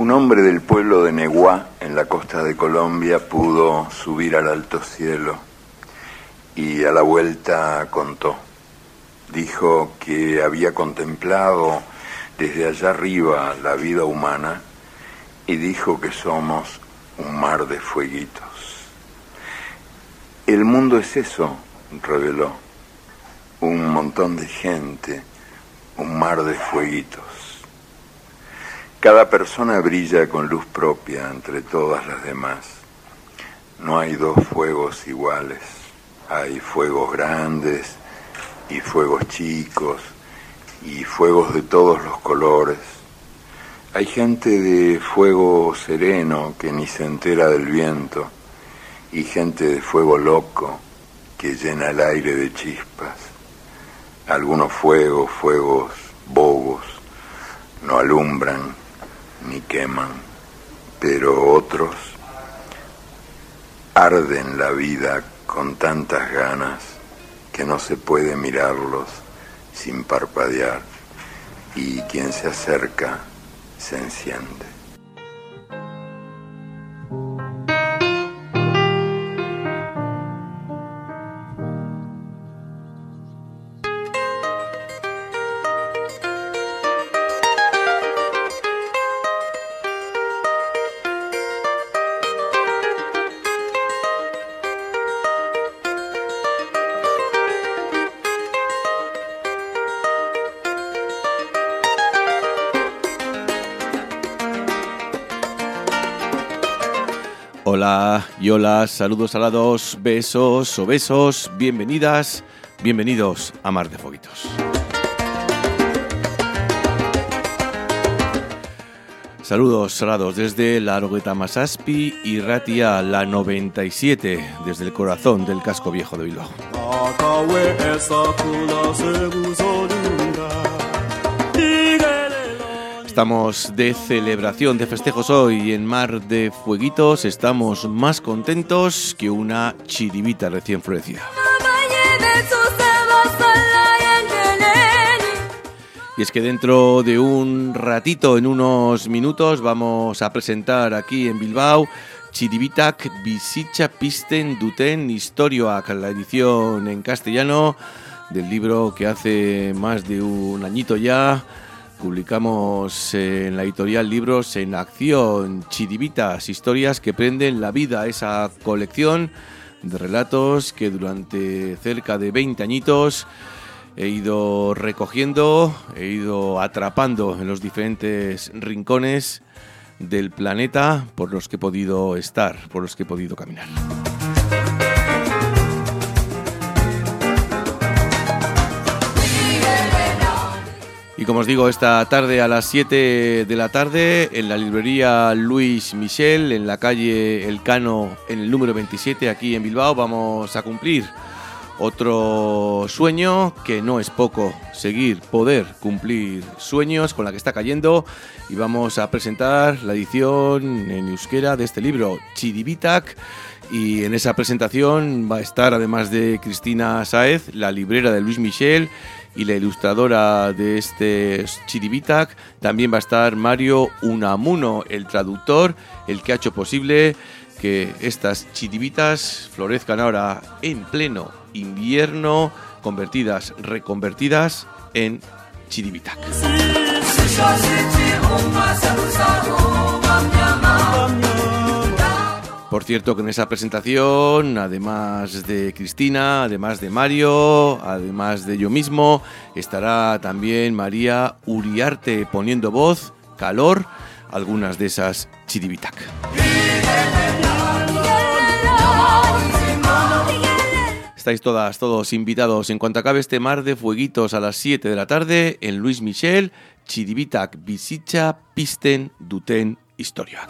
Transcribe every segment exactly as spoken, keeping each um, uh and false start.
Un hombre del pueblo de Neguá, en la costa de Colombia, pudo subir al alto cielo y a la vuelta contó. Dijo que había contemplado desde allá arriba la vida humana y dijo que somos un mar de fueguitos. El mundo es eso, reveló, un montón de gente, un mar de fueguitos. Cada persona brilla con luz propia entre todas las demás. No hay dos fuegos iguales. Hay fuegos grandes y fuegos chicos y fuegos de todos los colores. Hay gente de fuego sereno que ni se entera del viento y gente de fuego loco que llena el aire de chispas. Algunos fuegos, fuegos bobos, no alumbran ni queman, pero otros arden la vida con tantas ganas que no se puede mirarlos sin parpadear y quien se acerca se enciende. Hola y hola, saludos salados, besos o besos, bienvenidas, bienvenidos a Mar de Fueguitos. Saludos salados desde la Arogueta Masaspi y Ratia, la noventa y siete, desde el corazón del casco viejo de Bilbao. Estamos de celebración, de festejos hoy en Mar de Fueguitos. Estamos más contentos que una chiribita recién florecida. Y es que dentro de un ratito, en unos minutos, vamos a presentar aquí en Bilbao Chiribitak bizitza pizten duten istorioak, la edición en castellano del libro que hace más de un añito ya publicamos en la editorial Libros en Acción, Chiribitas, historias que prenden la vida, esa colección de relatos que durante cerca de veinte añitos he ido recogiendo, he ido atrapando en los diferentes rincones del planeta por los que he podido estar, por los que he podido caminar. Y como os digo, esta tarde a las siete de la tarde en la librería Luis Michel, en la calle Elcano, en el número veintisiete, aquí en Bilbao, vamos a cumplir otro sueño, que no es poco seguir, poder cumplir sueños con la que está cayendo, y vamos a presentar la edición en euskera de este libro, Chiribitak, y en esa presentación va a estar, además de Cristina Sáez, la librera de Luis Michel y la ilustradora de este Chiribitak, también va a estar Mario Unamuno, el traductor, el que ha hecho posible que estas chiribitas florezcan ahora en pleno invierno, convertidas, reconvertidas en Chiribitak. Por cierto que en esa presentación, además de Cristina, además de Mario, además de yo mismo, estará también María Uriarte poniendo voz, calor, a algunas de esas Chiribitak. Estáis todas, todos invitados en cuanto acabe este Mar de Fueguitos a las siete de la tarde en Luis Michel, Chiribitak bizitza pizten duten istorioak.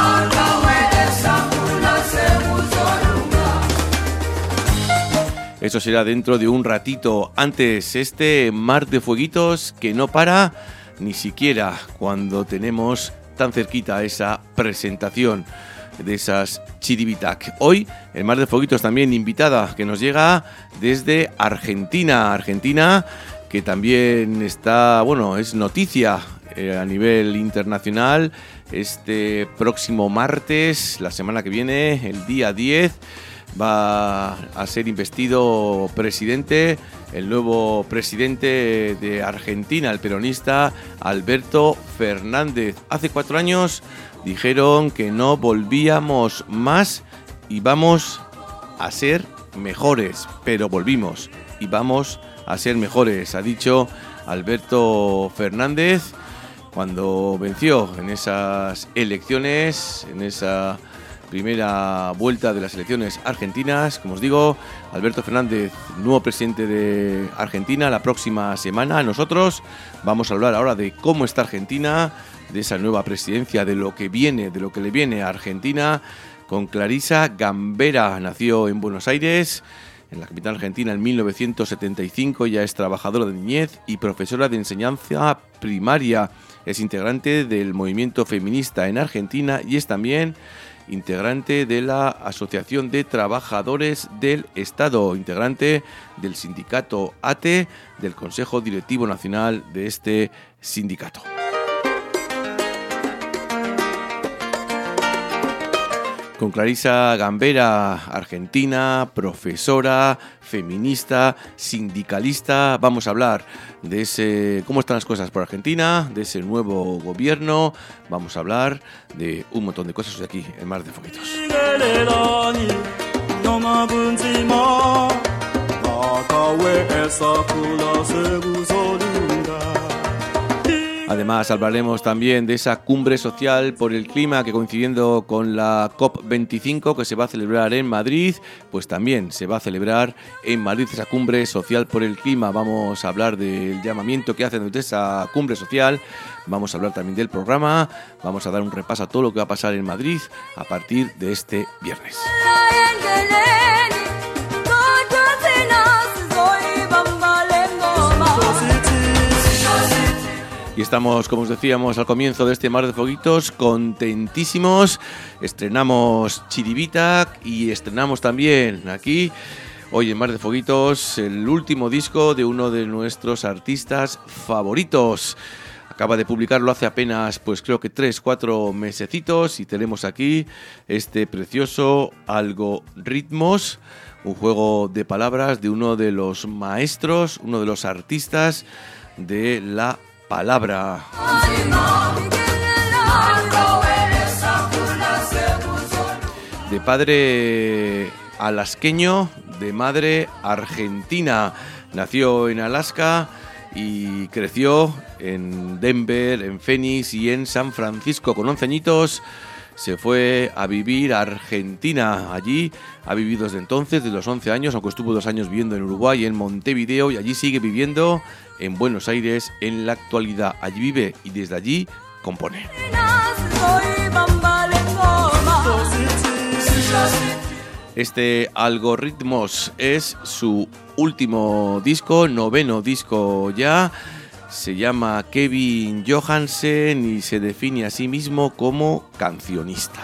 Eso será dentro de un ratito. Antes, este Mar de Fueguitos que no para ni siquiera cuando tenemos tan cerquita esa presentación de esas Chiribitak. Hoy, el Mar de Fueguitos también invitada que nos llega desde Argentina. Argentina, que también está, bueno, es noticia eh, a nivel internacional. Este próximo martes, la semana que viene, el día diez, va a ser investido presidente, el nuevo presidente de Argentina, el peronista Alberto Fernández. Hace cuatro años dijeron que no volvíamos más y vamos a ser mejores, pero volvimos y vamos a ser mejores, ha dicho Alberto Fernández cuando venció en esas elecciones, en esa primera vuelta de las elecciones argentinas. Como os digo, Alberto Fernández, nuevo presidente de Argentina, la próxima semana. Nosotros vamos a hablar ahora de cómo está Argentina, de esa nueva presidencia, de lo que viene, de lo que le viene a Argentina, con Clarisa Gambera. Nació en Buenos Aires, en la capital argentina, en mil novecientos setenta y cinco. Ya es trabajadora de niñez y profesora de enseñanza primaria. Es integrante del movimiento feminista en Argentina y es también integrante de la Asociación de Trabajadores del Estado, integrante del sindicato A T E, del Consejo Directivo Nacional de este sindicato. Con Clarisa Gambera, argentina, profesora, feminista, sindicalista, vamos a hablar de ese cómo están las cosas por Argentina, de ese nuevo gobierno, vamos a hablar de un montón de cosas aquí en Mar de Foguitos. Además, hablaremos también de esa cumbre social por el clima que, coincidiendo con la COP veinticinco que se va a celebrar en Madrid, pues también se va a celebrar en Madrid esa cumbre social por el clima. Vamos a hablar del llamamiento que hacen desde esa cumbre social, vamos a hablar también del programa, vamos a dar un repaso a todo lo que va a pasar en Madrid a partir de este viernes. Y estamos, como os decíamos al comienzo de este Mar de Foguitos, contentísimos. Estrenamos Chiribita y estrenamos también aquí, hoy en Mar de Foguitos, el último disco de uno de nuestros artistas favoritos. Acaba de publicarlo hace apenas, pues creo que tres, cuatro mesecitos, y tenemos aquí este precioso Algoritmos, un juego de palabras de uno de los maestros, uno de los artistas de la palabra. De padre alasqueño, de madre argentina. Nació en Alaska y creció en Denver, en Phoenix y en San Francisco. Con once añitos se fue a vivir a Argentina. Allí ha vivido desde entonces, desde los once años, aunque estuvo dos años viviendo en Uruguay, en Montevideo, y allí sigue viviendo en Buenos Aires en la actualidad. Allí vive y desde allí compone. Este Algoritmos es su último disco, noveno disco ya. Se llama Kevin Johansen y se define a sí mismo como cancionista.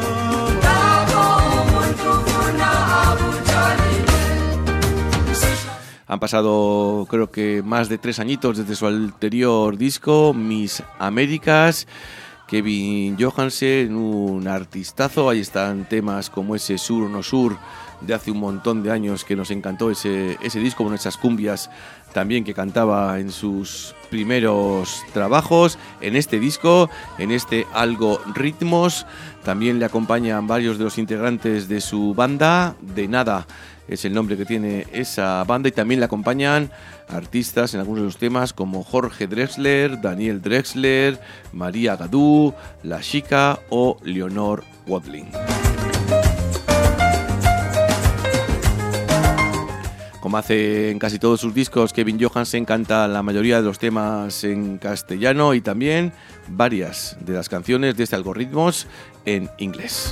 Han pasado, creo que, más de tres añitos desde su anterior disco, Mis Américas. Kevin Johansen, un artistazo. Ahí están temas como ese Sur o No Sur de hace un montón de años que nos encantó ese, ese disco, con esas cumbias también que cantaba en sus primeros trabajos. En este disco, en este Algoritmos, también le acompañan varios de los integrantes de su banda. De Nada es el nombre que tiene esa banda, y también le acompañan artistas en algunos de los temas como Jorge Drexler, Daniel Drexler, María Gadú, La Chica o Leonor Wadling. Como hace en casi todos sus discos, Kevin Johansen canta la mayoría de los temas en castellano y también varias de las canciones de este Algoritmos en inglés.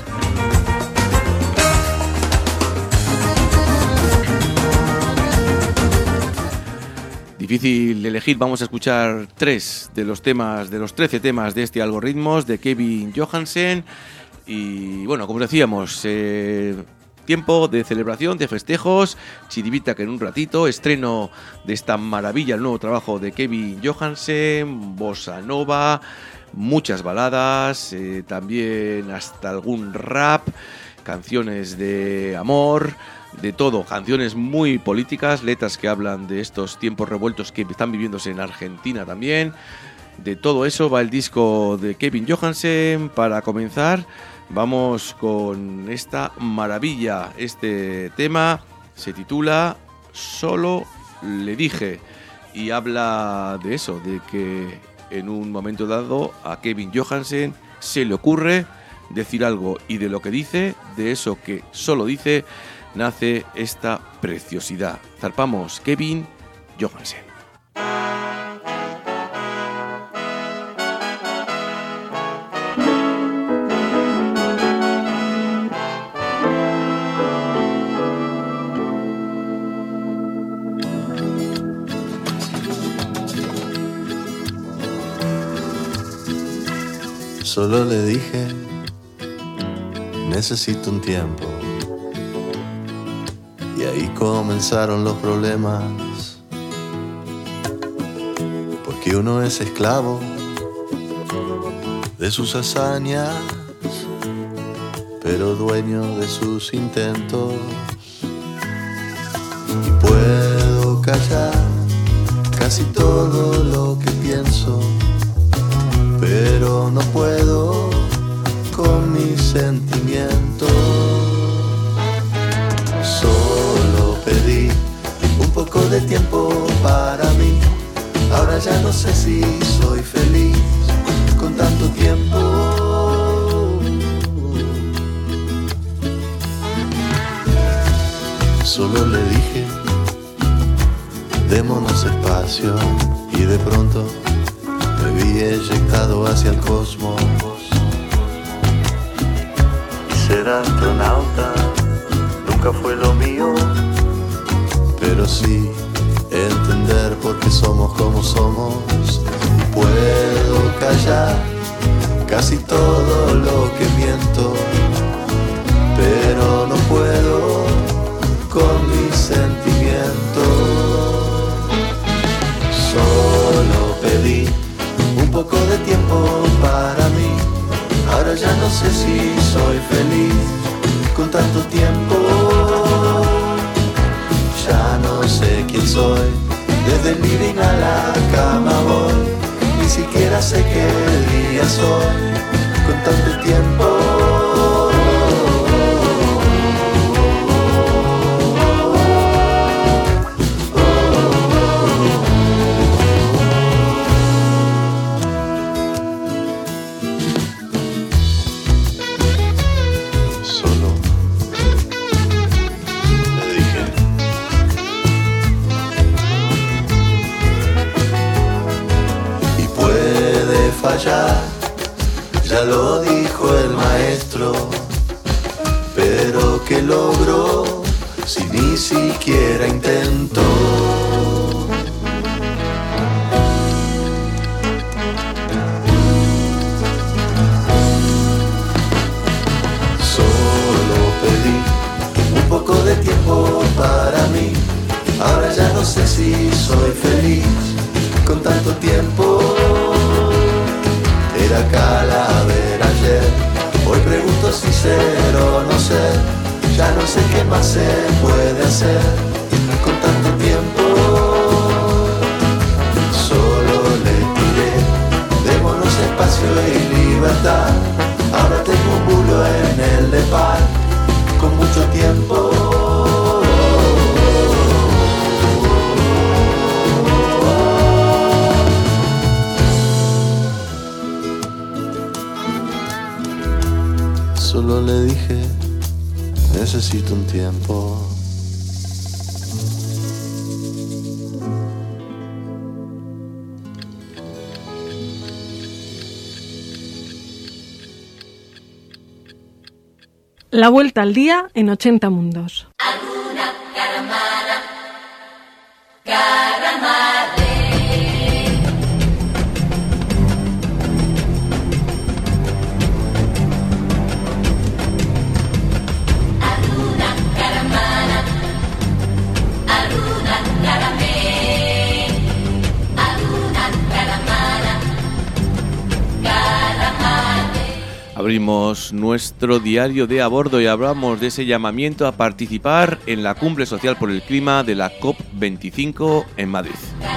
Difícil de elegir, vamos a escuchar tres de los temas, de los trece temas de este Algoritmos de Kevin Johansen. Y bueno, como decíamos, eh, tiempo de celebración, de festejos, chiribita que en un ratito, estreno de esta maravilla, el nuevo trabajo de Kevin Johansen, bossa nova, muchas baladas, eh, también hasta algún rap, canciones de amor, de todo, canciones muy políticas, letras que hablan de estos tiempos revueltos que están viviéndose en Argentina también. De todo eso va el disco de Kevin Johansen. Para comenzar, vamos con esta maravilla. Este tema se titula Solo le dije y habla de eso, de que en un momento dado a Kevin Johansen se le ocurre decir algo, y de lo que dice, de eso que solo dice, nace esta preciosidad. Zarpamos, Kevin Johansen. Solo le dije, necesito un tiempo. Y ahí comenzaron los problemas, porque uno es esclavo de sus hazañas, pero dueño de sus intentos. Y puedo callar casi todo lo que pienso, pero no puedo con mis sentimientos. Solo pedí un poco de tiempo para mí. Ahora ya no sé si soy feliz con tanto tiempo. Solo le dije, démonos espacio, y de pronto me vi eyectado hacia el cosmos. Ser astronauta nunca fue lo mío, pero sí entender por qué somos como somos. Puedo callar casi todo lo que miento, pero no puedo con mis sentimientos. Solo pedí un poco de tiempo para mí. Ahora ya no sé si soy feliz con tanto tiempo. Ya no sé quién soy, desde el living a la cama voy. Ni siquiera sé qué día soy con tanto tiempo. Ya lo dijo el maestro, pero ¿qué logró si ni siquiera intentó? Solo pedí un poco de tiempo para mí. Ahora ya no sé si soy feliz con tanto tiempo. Era calavera ayer, hoy pregunto si ser o no ser. Ya no sé qué más se puede hacer con tanto tiempo. Solo le tiré, démonos espacio y libertad. Ahora tengo un bulo en el de par, con mucho tiempo. Solo le dije, necesito un tiempo. La vuelta al día en ochenta mundos. Alguna caramara, caramare. Alguna Abrimos nuestro diario de a bordo y hablamos de ese llamamiento a participar en la Cumbre Social por el Clima de la COP veinticinco en Madrid.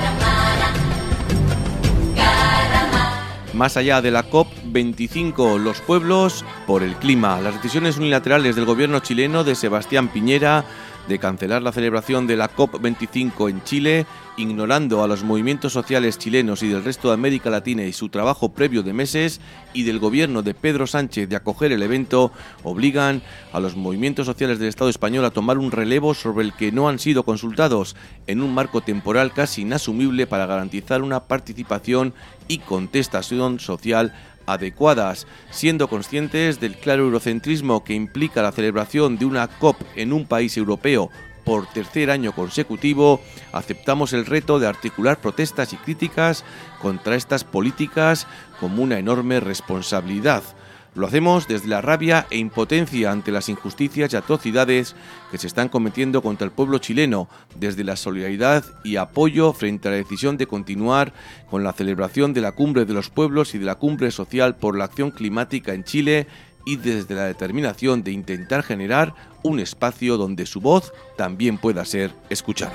Más allá de la COP veinticinco, los pueblos por el clima. Las decisiones unilaterales del gobierno chileno de Sebastián Piñera de cancelar la celebración de la COP veinticinco en Chile, ignorando a los movimientos sociales chilenos y del resto de América Latina y su trabajo previo de meses, y del gobierno de Pedro Sánchez de acoger el evento, obligan a los movimientos sociales del Estado español a tomar un relevo sobre el que no han sido consultados, en un marco temporal casi inasumible para garantizar una participación y contestación social adecuadas, siendo conscientes del claro eurocentrismo que implica la celebración de una COP en un país europeo por tercer año consecutivo. Aceptamos el reto de articular protestas y críticas contra estas políticas como una enorme responsabilidad. Lo hacemos desde la rabia e impotencia ante las injusticias y atrocidades que se están cometiendo contra el pueblo chileno, desde la solidaridad y apoyo frente a la decisión de continuar con la celebración de la Cumbre de los Pueblos y de la Cumbre Social por la Acción Climática en Chile, y desde la determinación de intentar generar un espacio donde su voz también pueda ser escuchada.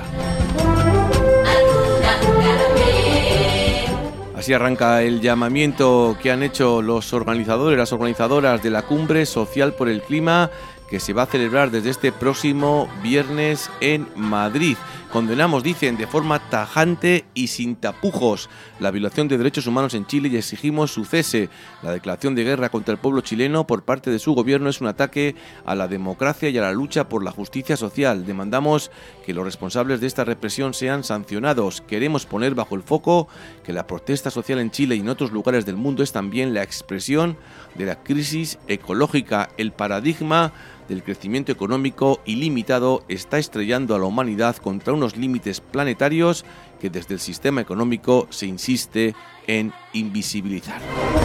Así arranca el llamamiento que han hecho los organizadores, las organizadoras de la Cumbre Social por el Clima, que se va a celebrar desde este próximo viernes en Madrid. Condenamos, dicen, de forma tajante y sin tapujos la violación de derechos humanos en Chile y exigimos su cese. La declaración de guerra contra el pueblo chileno por parte de su gobierno es un ataque a la democracia y a la lucha por la justicia social. Demandamos que los responsables de esta represión sean sancionados. Queremos poner bajo el foco que la protesta social en Chile y en otros lugares del mundo es también la expresión de la crisis ecológica. El paradigma del crecimiento económico ilimitado está estrellando a la humanidad contra unos límites planetarios que desde el sistema económico se insiste en invisibilizar.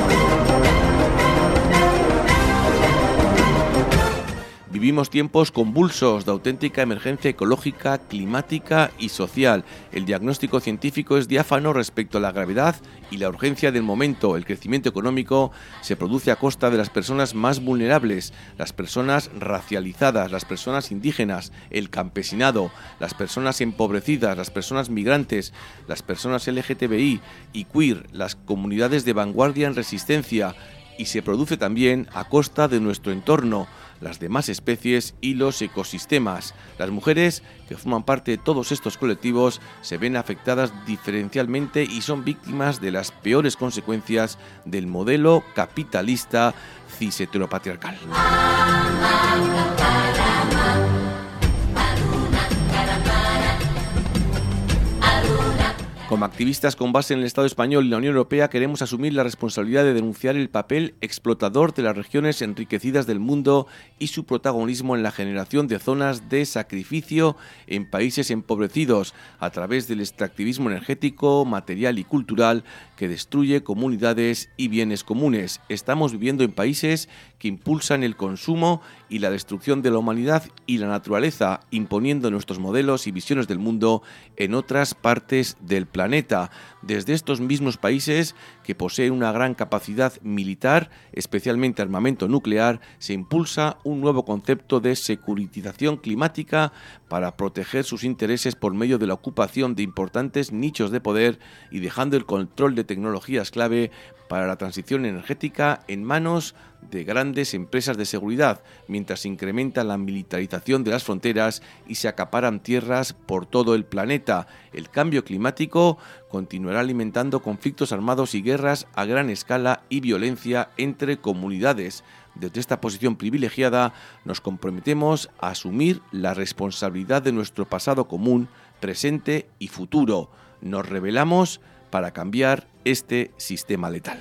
Vivimos tiempos convulsos de auténtica emergencia ecológica, climática y social. El diagnóstico científico es diáfano respecto a la gravedad y la urgencia del momento. El crecimiento económico se produce a costa de las personas más vulnerables, las personas racializadas, las personas indígenas, el campesinado, las personas empobrecidas, las personas migrantes, las personas L G T B I y queer, las comunidades de vanguardia en resistencia, y se produce también a costa de nuestro entorno, las demás especies y los ecosistemas. Las mujeres que forman parte de todos estos colectivos se ven afectadas diferencialmente y son víctimas de las peores consecuencias del modelo capitalista cis-heteropatriarcal. Como activistas con base en el Estado español y la Unión Europea queremos asumir la responsabilidad de denunciar el papel explotador de las regiones enriquecidas del mundo y su protagonismo en la generación de zonas de sacrificio en países empobrecidos a través del extractivismo energético, material y cultural que destruye comunidades y bienes comunes. Estamos viviendo en países que impulsan el consumo y la destrucción de la humanidad y la naturaleza, imponiendo nuestros modelos y visiones del mundo en otras partes del planeta. Desde estos mismos países, que poseen una gran capacidad militar, especialmente armamento nuclear, se impulsa un nuevo concepto de securitización climática para proteger sus intereses por medio de la ocupación de importantes nichos de poder y dejando el control de tecnologías clave para la transición energética en manos de grandes empresas de seguridad, mientras se incrementa la militarización de las fronteras y se acaparan tierras por todo el planeta. El cambio climático continuará alimentando conflictos armados y guerras a gran escala y violencia entre comunidades. Desde esta posición privilegiada nos comprometemos a asumir la responsabilidad de nuestro pasado común, presente y futuro. Nos rebelamos para cambiar este sistema letal.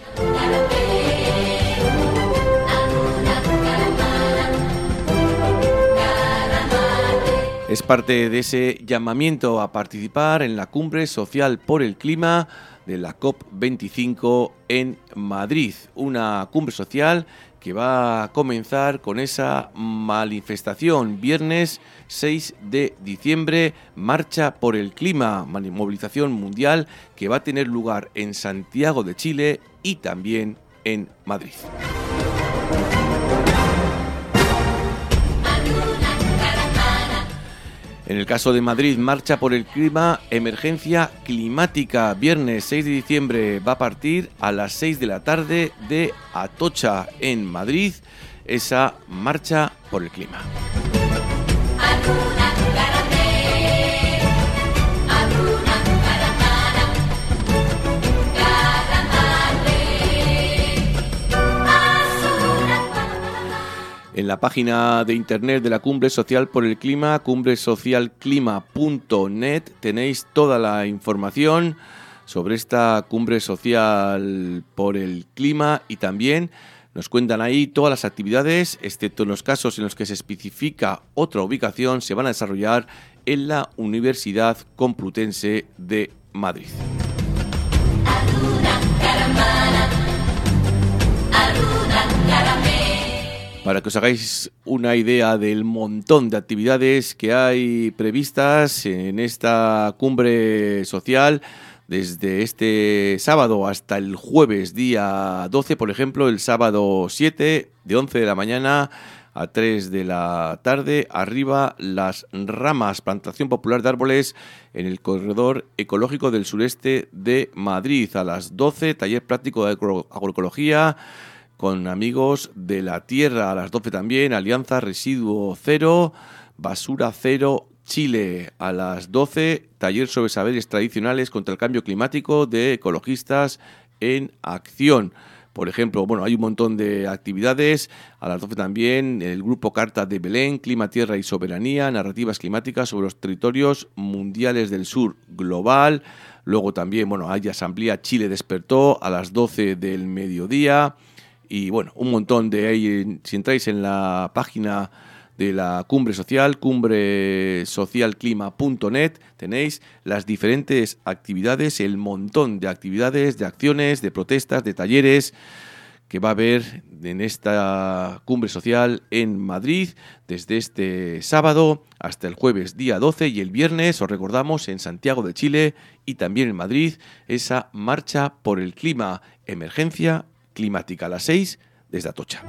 Es parte de ese llamamiento a participar en la Cumbre Social por el Clima de la COP veinticinco en Madrid. Una cumbre social que va a comenzar con esa manifestación. Viernes seis de diciembre, Marcha por el Clima, movilización mundial que va a tener lugar en Santiago de Chile y también en Madrid. En el caso de Madrid, marcha por el clima, emergencia climática. Viernes seis de diciembre va a partir a las seis de la tarde de Atocha, en Madrid, esa marcha por el clima. En la página de internet de la Cumbre Social por el Clima, cumbre social clima punto net, tenéis toda la información sobre esta Cumbre Social por el Clima y también nos cuentan ahí todas las actividades, excepto en los casos en los que se especifica otra ubicación, se van a desarrollar en la Universidad Complutense de Madrid. Para que os hagáis una idea del montón de actividades que hay previstas en esta cumbre social, desde este sábado hasta el jueves día doce, por ejemplo, el sábado siete, de once de la mañana a tres de la tarde, arriba Las Ramas, plantación popular de árboles en el corredor ecológico del sureste de Madrid. A las doce, taller práctico de agroecología con amigos de la tierra. A las doce también, Alianza Residuo Cero, Basura Cero Chile. A las doce, taller sobre saberes tradicionales contra el cambio climático de ecologistas en acción. Por ejemplo, bueno, hay un montón de actividades. A las doce también, el grupo Carta de Belén, Clima, Tierra y Soberanía, narrativas climáticas sobre los territorios mundiales del sur global. Luego también, bueno, hay Asamblea Chile Despertó a las doce del mediodía. Y bueno, un montón de ahí, si entráis en la página de la Cumbre Social, cumbre social clima punto net, tenéis las diferentes actividades, el montón de actividades, de acciones, de protestas, de talleres que va a haber en esta Cumbre Social en Madrid desde este sábado hasta el jueves día doce, y el viernes, os recordamos, en Santiago de Chile y también en Madrid, esa marcha por el clima, emergencia climática, a las seis desde Atocha.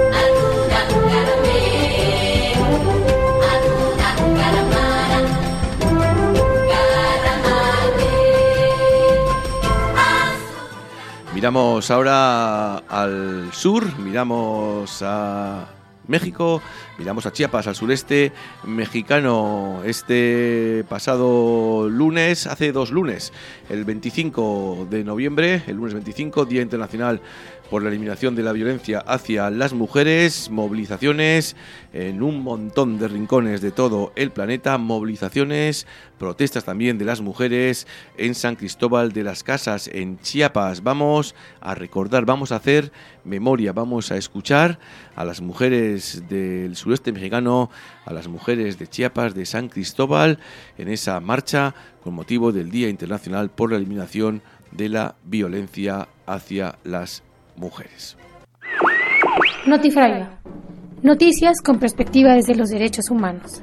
Miramos ahora al sur, miramos a México, miramos a Chiapas, al sureste mexicano. Este pasado lunes, hace dos lunes, el veinticinco de noviembre, el lunes veinticinco, Día Internacional por la Eliminación de la Violencia hacia las Mujeres, movilizaciones en un montón de rincones de todo el planeta, movilizaciones, protestas también de las mujeres en San Cristóbal de las Casas, en Chiapas. Vamos a recordar, vamos a hacer memoria, vamos a escuchar a las mujeres del sureste mexicano, a las mujeres de Chiapas, de San Cristóbal, en esa marcha con motivo del Día Internacional por la Eliminación de la Violencia hacia las Mujeres. Notifragua. Noticias con perspectiva desde los derechos humanos.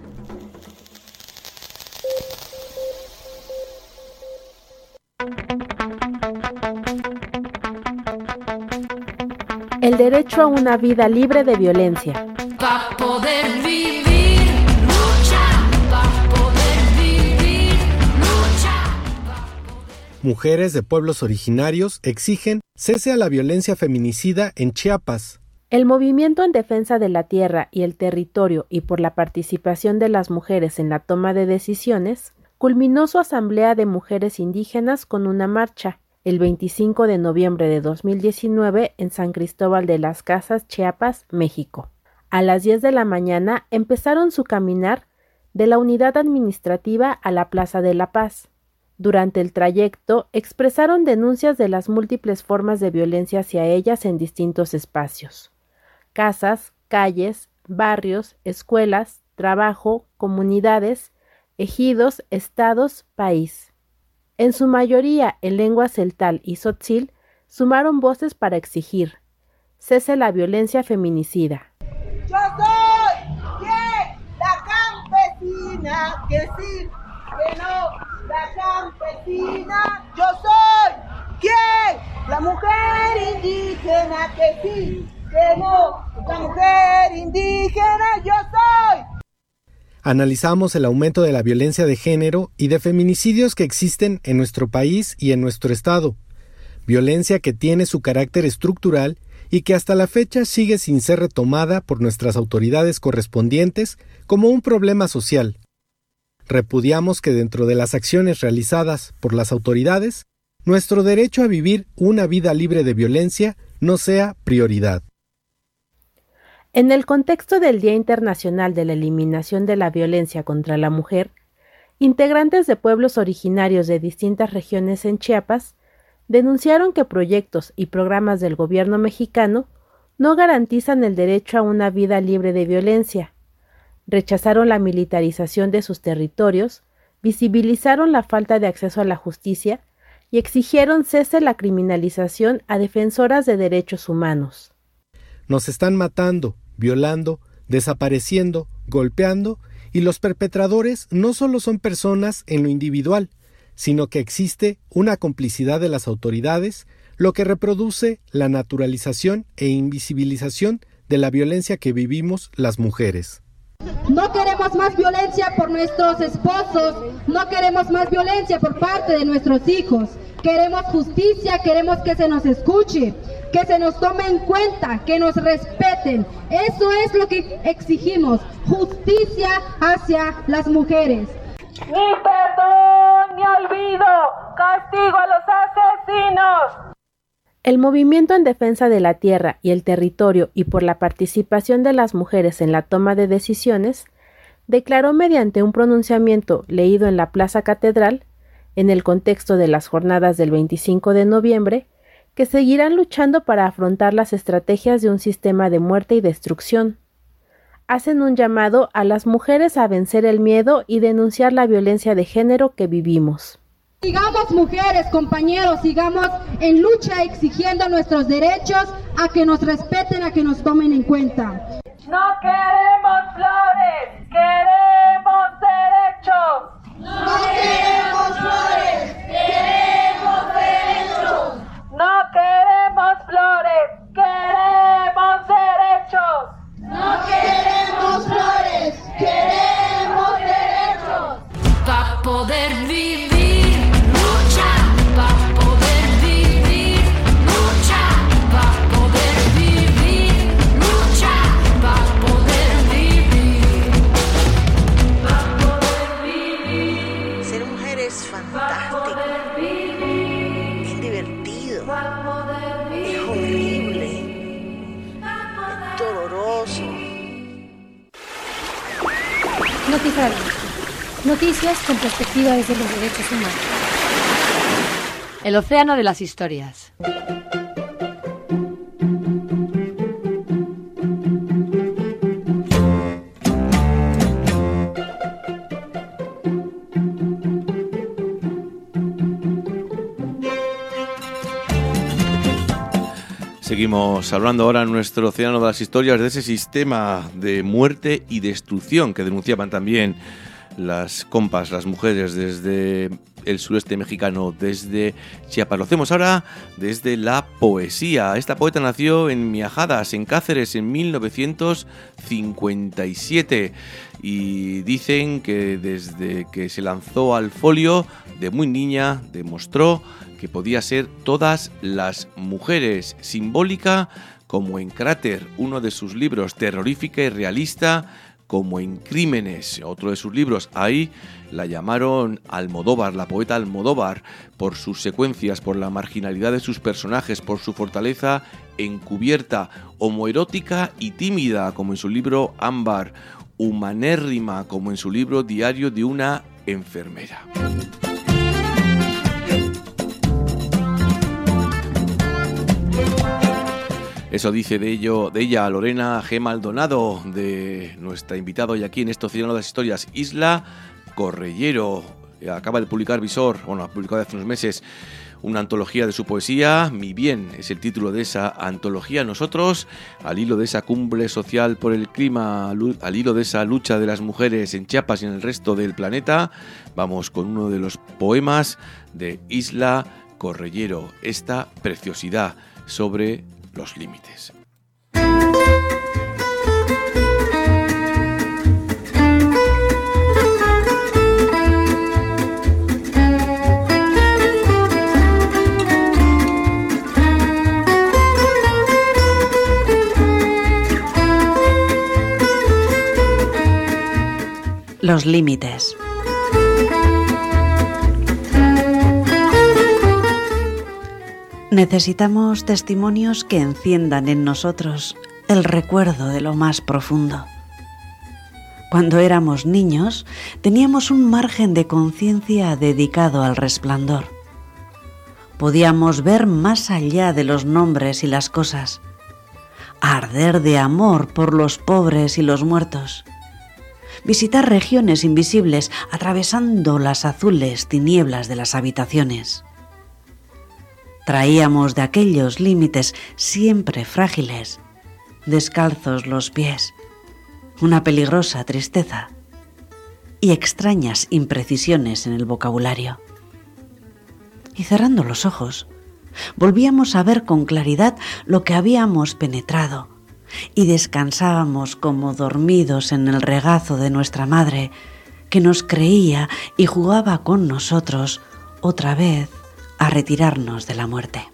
El derecho a una vida libre de violencia. Pa' poder vivir, lucha, pa' poder vivir, lucha. Mujeres de pueblos originarios exigen cese a la violencia feminicida en Chiapas. El movimiento en defensa de la tierra y el territorio y por la participación de las mujeres en la toma de decisiones culminó su asamblea de mujeres indígenas con una marcha el veinticinco de noviembre de dos mil diecinueve en San Cristóbal de las Casas, Chiapas, México. A las diez de la mañana empezaron su caminar de la unidad administrativa a la Plaza de la Paz. Durante el trayecto expresaron denuncias de las múltiples formas de violencia hacia ellas en distintos espacios: casas, calles, barrios, escuelas, trabajo, comunidades, ejidos, estados, país. En su mayoría en lengua celtal y tzotzil, sumaron voces para exigir cese la violencia feminicida. Yo soy, ¿quién? La campesina, que sí, que no. La campesina, yo soy, ¿quién? La mujer indígena, que sí, que no. La mujer indígena, yo soy. Analizamos el aumento de la violencia de género y de feminicidios que existen en nuestro país y en nuestro estado. Violencia que tiene su carácter estructural y que hasta la fecha sigue sin ser retomada por nuestras autoridades correspondientes como un problema social. Repudiamos que dentro de las acciones realizadas por las autoridades, nuestro derecho a vivir una vida libre de violencia no sea prioridad. En el contexto del Día Internacional de la Eliminación de la Violencia contra la Mujer, integrantes de pueblos originarios de distintas regiones en Chiapas denunciaron que proyectos y programas del gobierno mexicano no garantizan el derecho a una vida libre de violencia. Rechazaron la militarización de sus territorios, visibilizaron la falta de acceso a la justicia y exigieron cese la criminalización a defensoras de derechos humanos. Nos están matando, violando, desapareciendo, golpeando, y los perpetradores no solo son personas en lo individual, sino que existe una complicidad de las autoridades, lo que reproduce la naturalización e invisibilización de la violencia que vivimos las mujeres. No queremos más violencia por nuestros esposos, no queremos más violencia por parte de nuestros hijos. Queremos justicia, queremos que se nos escuche, que se nos tome en cuenta, que nos respeten. Eso es lo que exigimos, justicia hacia las mujeres. Ni perdón ni olvido, castigo a los asesinos. El movimiento en defensa de la tierra y el territorio y por la participación de las mujeres en la toma de decisiones, declaró mediante un pronunciamiento leído en la Plaza Catedral, en el contexto de las jornadas del veinticinco de noviembre, que seguirán luchando para afrontar las estrategias de un sistema de muerte y destrucción. Hacen un llamado a las mujeres a vencer el miedo y denunciar la violencia de género que vivimos. Sigamos mujeres, compañeros, sigamos en lucha exigiendo nuestros derechos, a que nos respeten, a que nos tomen en cuenta. No queremos flores, queremos derechos. No queremos flores, queremos derechos. No queremos flores, queremos derechos. No queremos flores, queremos derechos. Pa' poder vivir, lucha, pa' poder vivir, lucha, pa' poder vivir, lucha, pa' poder vivir, pa' poder vivir. Ser mujer es fantástico, es divertido, es horrible, es doloroso. Notifragos. Noticias con perspectiva desde los derechos humanos. El océano de las historias. Seguimos hablando ahora en nuestro océano de las historias de ese sistema de muerte y destrucción que denunciaban también las compas, las mujeres desde el sureste mexicano, desde Chiapas. Lo hacemos ahora desde la poesía. Esta poeta nació en Miajadas, en Cáceres, en mil novecientos cincuenta y siete y dicen que desde que se lanzó al folio de muy niña demostró que podía ser todas las mujeres, simbólica como en Cráter, uno de sus libros, terrorífica y realista como en Crímenes, otro de sus libros. Ahí la llamaron Almodóvar, la poeta Almodóvar, por sus secuencias, por la marginalidad de sus personajes, por su fortaleza encubierta, homoerótica y tímida, como en su libro Ámbar, humanérrima, como en su libro Diario de una enfermera. Eso dice de ello, de ella Lorena G. Maldonado, de nuestra invitada hoy aquí en este Océano de las Historias, Isla Correllero. Acaba de publicar Visor, bueno, ha publicado hace unos meses una antología de su poesía. Mi bien es el título de esa antología. Nosotros, al hilo de esa cumbre social por el clima, al hilo de esa lucha de las mujeres en Chiapas y en el resto del planeta, vamos con uno de los poemas de Isla Correllero, esta preciosidad sobre los límites. Los límites. Necesitamos testimonios que enciendan en nosotros el recuerdo de lo más profundo. Cuando éramos niños, teníamos un margen de conciencia dedicado al resplandor. Podíamos ver más allá de los nombres y las cosas, arder de amor por los pobres y los muertos, visitar regiones invisibles atravesando las azules tinieblas de las habitaciones. Traíamos de aquellos límites siempre frágiles, descalzos los pies, una peligrosa tristeza y extrañas imprecisiones en el vocabulario. Y cerrando los ojos, volvíamos a ver con claridad lo que habíamos penetrado y descansábamos como dormidos en el regazo de nuestra madre, que nos creía y jugaba con nosotros otra vez a retirarnos de la muerte.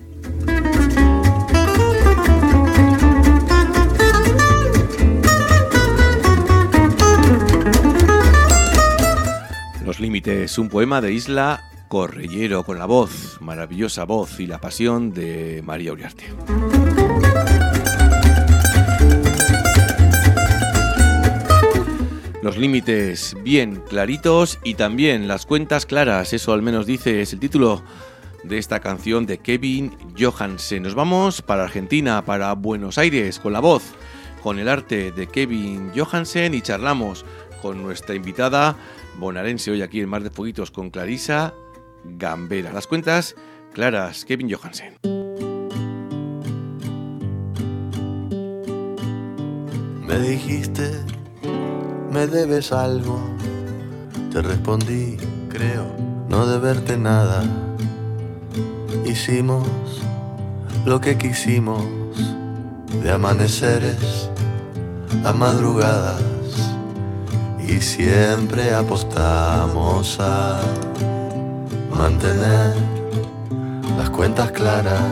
Los límites, un poema de Isla Correllero con la voz, maravillosa voz y la pasión de María Uriarte. Los límites bien claritos y también las cuentas claras, eso al menos dice es el título de esta canción de Kevin Johansen. Nos vamos para Argentina, para Buenos Aires, con la voz, con el arte de Kevin Johansen, y charlamos con nuestra invitada bonaerense hoy aquí en Mar de Fueguitos, con Clarisa Gambera. Las cuentas claras, Kevin Johansen. Me dijiste, me debes algo. Te respondí, creo, no deberte nada. Hicimos lo que quisimos, de amaneceres a madrugadas, y siempre apostamos a mantener las cuentas claras.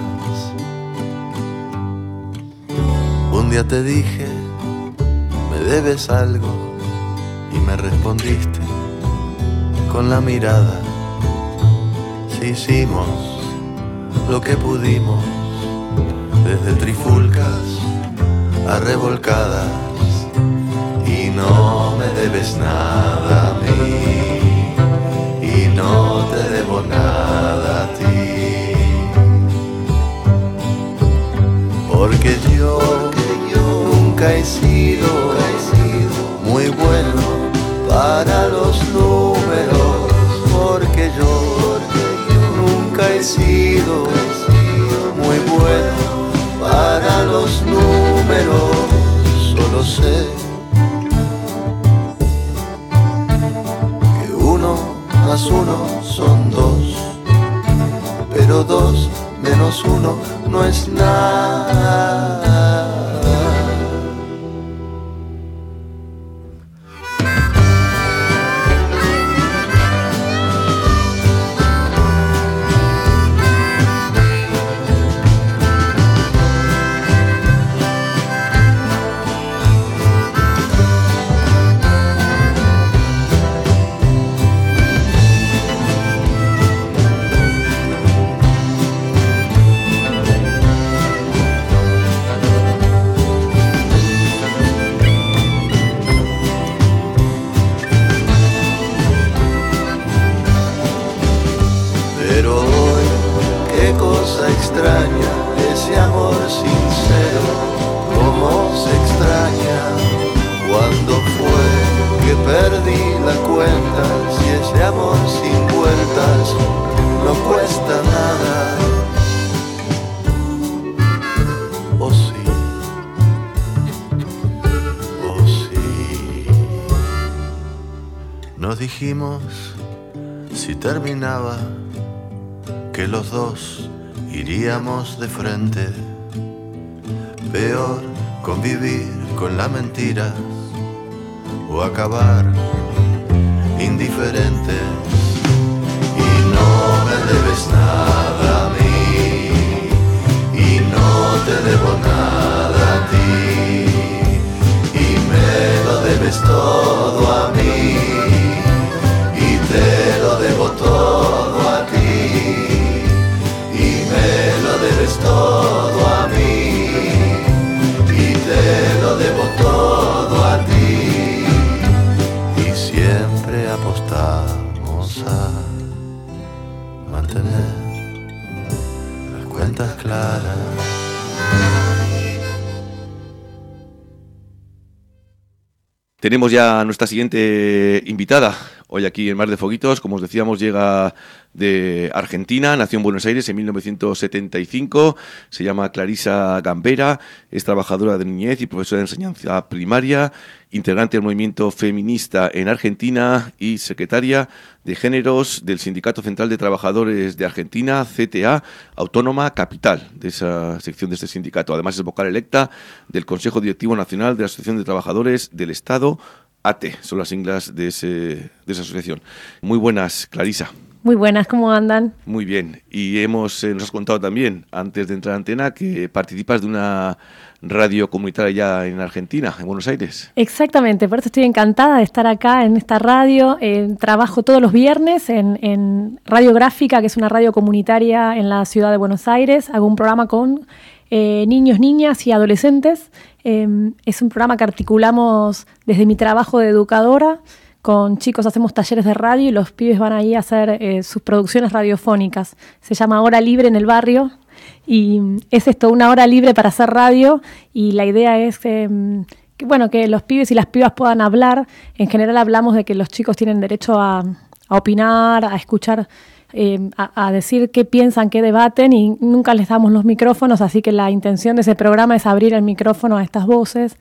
Un día te dije, me debes algo, y me respondiste con la mirada. Si hicimos lo que pudimos, desde trifulcas a revolcadas, y no me debes nada a mí, y no te debo nada a ti, porque yo nunca he sido muy bueno para los números, porque yo nunca he sido muy bueno para los números. Solo sé que uno más uno son dos, pero dos menos uno no es nada. Extraña ese amor sincero, cómo se extraña cuando fue que perdí la cuenta. Si ese amor sin vueltas no cuesta nada, oh sí, oh sí. Nos dijimos, si terminaba, que los dos iríamos de frente. Peor convivir con la mentira o acabar indiferentes. Y no me debes nada a mí, y no te debo nada a ti, y me lo debes todo a mí. Tenemos ya a nuestra siguiente invitada. Hoy aquí en Mar de Foguitos, como os decíamos, llega de Argentina, nació en Buenos Aires en mil novecientos setenta y cinco, se llama Clarisa Gambera, es trabajadora de niñez y profesora de enseñanza primaria, integrante del movimiento feminista en Argentina y secretaria de géneros del Sindicato Central de Trabajadores de Argentina, C T A, Autónoma Capital, de esa sección de este sindicato. Además es vocal electa del Consejo Directivo Nacional de la Asociación de Trabajadores del Estado, A T, son las siglas de, ese, de esa asociación. Muy buenas, Clarisa. Muy buenas, ¿cómo andan? Muy bien. Y hemos eh, nos has contado también, antes de entrar a antena, que participas de una radio comunitaria ya en Argentina, en Buenos Aires. Exactamente, por eso estoy encantada de estar acá en esta radio. Eh, trabajo todos los viernes en, en Radio Gráfica, que es una radio comunitaria en la ciudad de Buenos Aires. Hago un programa con eh, niños, niñas y adolescentes. Eh, es un programa que articulamos desde mi trabajo de educadora. Con chicos hacemos talleres de radio y los pibes van ahí a hacer eh, sus producciones radiofónicas. Se llama Hora Libre en el Barrio y es esto, una hora libre para hacer radio, y la idea es eh, que, bueno, que los pibes y las pibas puedan hablar. En general hablamos de que los chicos tienen derecho a, a opinar, a escuchar, eh, a, a decir qué piensan, qué debaten, y nunca les damos los micrófonos, así que la intención de ese programa es abrir el micrófono a estas voces.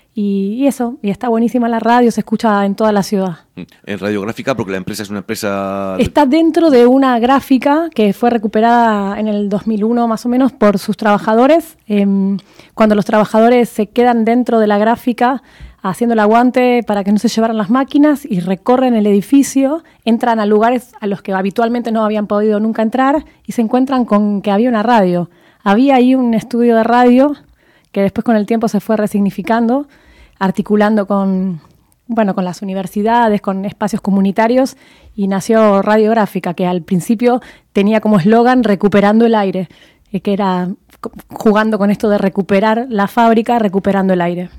Y, y eso, y está buenísima la radio, se escucha en toda la ciudad. En Radio Gráfica, porque la empresa es una empresa... Está dentro de una gráfica que fue recuperada en el dos mil uno más o menos por sus trabajadores. Eh, cuando los trabajadores se quedan dentro de la gráfica haciendo el aguante para que no se llevaran las máquinas y recorren el edificio, entran a lugares a los que habitualmente no habían podido nunca entrar y se encuentran con que había una radio. Había ahí un estudio de radio que después con el tiempo se fue resignificando, articulando con, bueno, con las universidades, con espacios comunitarios, y nació Radio Gráfica, que al principio tenía como eslogan recuperando el aire, que era jugando con esto de recuperar la fábrica, recuperando el aire.